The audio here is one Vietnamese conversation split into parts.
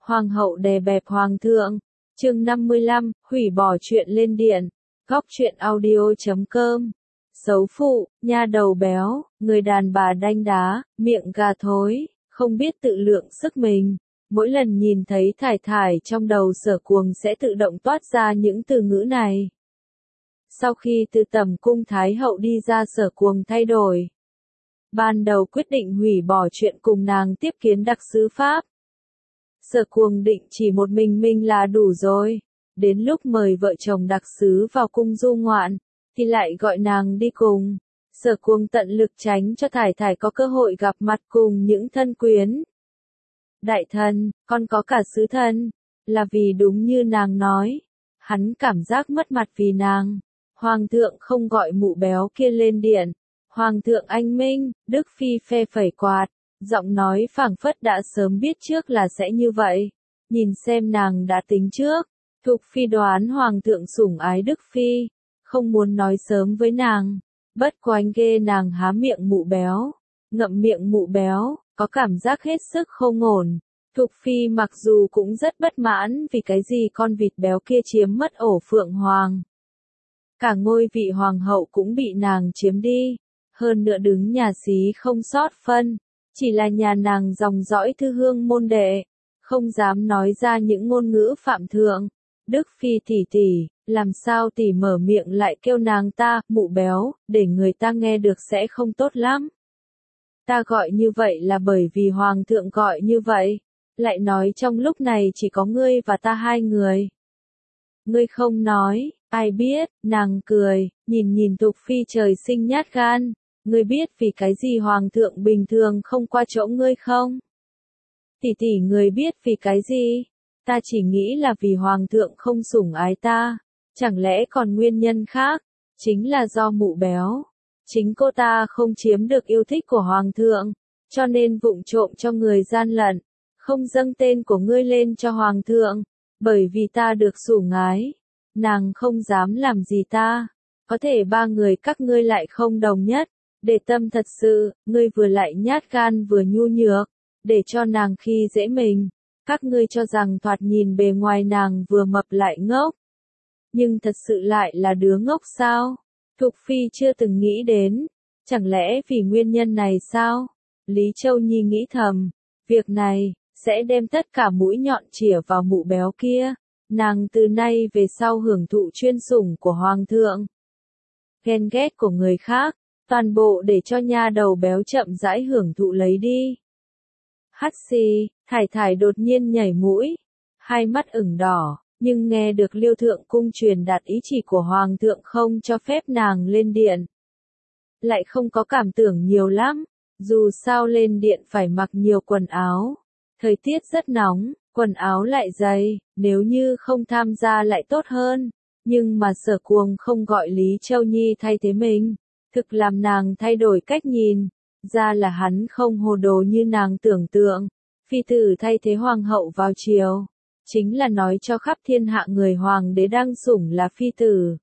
Hoàng hậu đè bẹp hoàng thượng. Chương 55, hủy bỏ chuyện lên điện. Góc truyện audio.com. Xấu phụ, nha đầu béo, người đàn bà đanh đá, miệng gà thối, không biết tự lượng sức mình. Mỗi lần nhìn thấy Thải Thải trong đầu Sở Cuồng sẽ tự động toát ra những từ ngữ này. Sau khi từ tẩm cung Thái hậu đi ra, Sở Cuồng thay đổi. Ban đầu quyết định hủy bỏ chuyện cùng nàng tiếp kiến đặc sứ Pháp. Sở Cuồng định chỉ một mình là đủ rồi. Đến lúc mời vợ chồng đặc sứ vào cung du ngoạn, thì lại gọi nàng đi cùng. Sở Cuồng tận lực tránh cho Thải Thải có cơ hội gặp mặt cùng những thân quyến. Đại thần, còn có cả sứ thần, là vì đúng như nàng nói. Hắn cảm giác mất mặt vì nàng. Hoàng thượng không gọi mụ béo kia lên điện. Hoàng thượng anh minh, Đức Phi phe phẩy quạt, giọng nói phảng phất đã sớm biết trước là sẽ như vậy. Nhìn xem nàng đã tính trước. Thục Phi đoán Hoàng thượng sủng ái Đức Phi, không muốn nói sớm với nàng. Bất quánh ghê nàng há miệng mụ béo, ngậm miệng mụ béo, có cảm giác hết sức không ổn. Thục Phi mặc dù cũng rất bất mãn vì cái gì con vịt béo kia chiếm mất ổ Phượng Hoàng. Cả ngôi vị hoàng hậu cũng bị nàng chiếm đi, hơn nữa đứng nhà xí không sót phân, chỉ là nhà nàng dòng dõi thư hương môn đệ, không dám nói ra những ngôn ngữ phạm thượng. Đức Phi tỷ tỷ, làm sao tỷ mở miệng lại kêu nàng ta, mụ béo, để người ta nghe được sẽ không tốt lắm. Ta gọi như vậy là bởi vì hoàng thượng gọi như vậy, lại nói trong lúc này chỉ có ngươi và ta hai người. Ngươi không nói, ai biết, nàng cười, nhìn Thục Phi trời sinh nhát gan, ngươi biết vì cái gì hoàng thượng bình thường không qua chỗ ngươi không? Tỷ tỷ người biết vì cái gì? Ta chỉ nghĩ là vì hoàng thượng không sủng ái ta, chẳng lẽ còn nguyên nhân khác, chính là do mụ béo. Chính cô ta không chiếm được yêu thích của hoàng thượng, cho nên vụng trộm cho người gian lận, không dâng tên của ngươi lên cho hoàng thượng, bởi vì ta được sủng ái, nàng không dám làm gì ta, có thể ba người các ngươi lại không đồng nhất, để tâm thật sự, ngươi vừa lại nhát gan vừa nhu nhược, để cho nàng khi dễ mình. Các ngươi cho rằng thoạt nhìn bề ngoài nàng vừa mập lại ngốc. Nhưng thật sự lại là đứa ngốc sao? Thục Phi chưa từng nghĩ đến. Chẳng lẽ vì nguyên nhân này sao? Lý Châu Nhi nghĩ thầm. Việc này, sẽ đem tất cả mũi nhọn chĩa vào mụ béo kia. Nàng từ nay về sau hưởng thụ chuyên sủng của Hoàng thượng. Ghen ghét của người khác, toàn bộ để cho nha đầu béo chậm rãi hưởng thụ lấy đi. Hắt xì, Thải Thải đột nhiên nhảy mũi, hai mắt ửng đỏ, nhưng nghe được Liêu Thượng Cung truyền đạt ý chỉ của Hoàng thượng không cho phép nàng lên điện. Lại không có cảm tưởng nhiều lắm, dù sao lên điện phải mặc nhiều quần áo. Thời tiết rất nóng, quần áo lại dày, nếu như không tham gia lại tốt hơn. Nhưng mà Sở Cuồng không gọi Lý Châu Nhi thay thế mình, thực làm nàng thay đổi cách nhìn. Ra là hắn không hồ đồ như nàng tưởng tượng, phi tử thay thế hoàng hậu vào triều, chính là nói cho khắp thiên hạ người hoàng đế đang sủng là phi tử.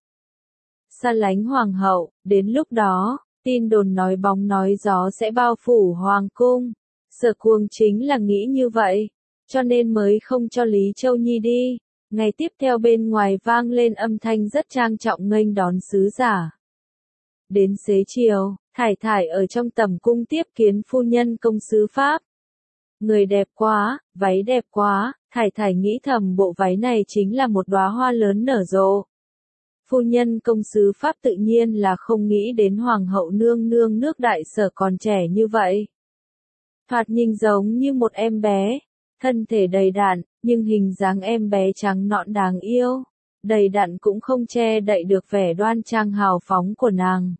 Xa lánh hoàng hậu, đến lúc đó, tin đồn nói bóng nói gió sẽ bao phủ hoàng cung. Sở Cuồng chính là nghĩ như vậy, cho nên mới không cho Lý Châu Nhi đi. Ngày tiếp theo bên ngoài vang lên âm thanh rất trang trọng nghênh đón sứ giả. Đến xế chiều, Thải Thải ở trong tẩm cung tiếp kiến phu nhân công sứ Pháp. Người đẹp quá, váy đẹp quá, Thải Thải nghĩ thầm bộ váy này chính là một đóa hoa lớn nở rộ. Phu nhân công sứ Pháp tự nhiên là không nghĩ đến hoàng hậu nương nương nước Đại Sở còn trẻ như vậy. Thoạt nhìn giống như một em bé, thân thể đầy đặn, nhưng hình dáng em bé trắng nõn đáng yêu, đầy đặn cũng không che đậy được vẻ đoan trang hào phóng của nàng.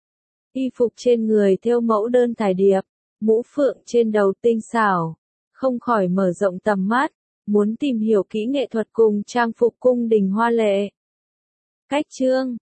Y phục trên người thêu mẫu đơn thải điệp, mũ phượng trên đầu tinh xảo, không khỏi mở rộng tầm mắt, muốn tìm hiểu kỹ nghệ thuật cùng trang phục cung đình hoa lệ. Cách chương,